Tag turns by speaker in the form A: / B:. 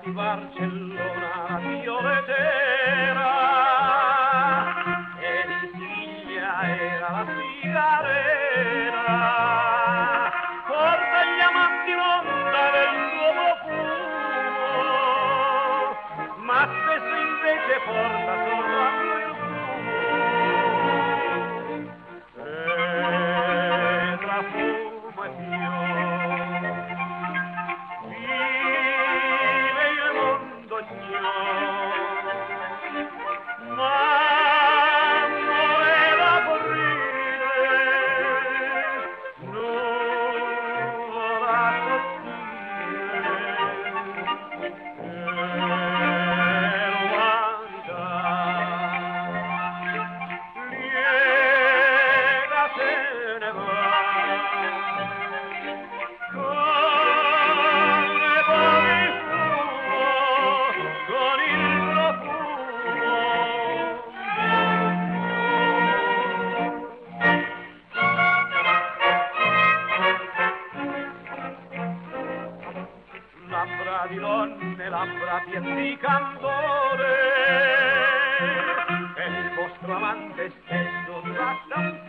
A: di Barcellona la violetera e di Siviglia era la sigaretta. Porta gli amanti l'onda del suo profumo, ma spesso invece porta soltanto il fumo. E tra fumo e fiore vive il mondo ignoro, ma voleva morire nuvola sottile. L'umanità lieta se ne va con le poche fumo, con il profumo. Labbra di donne, labbra piene di candore, e il vostro amante stesso tratta un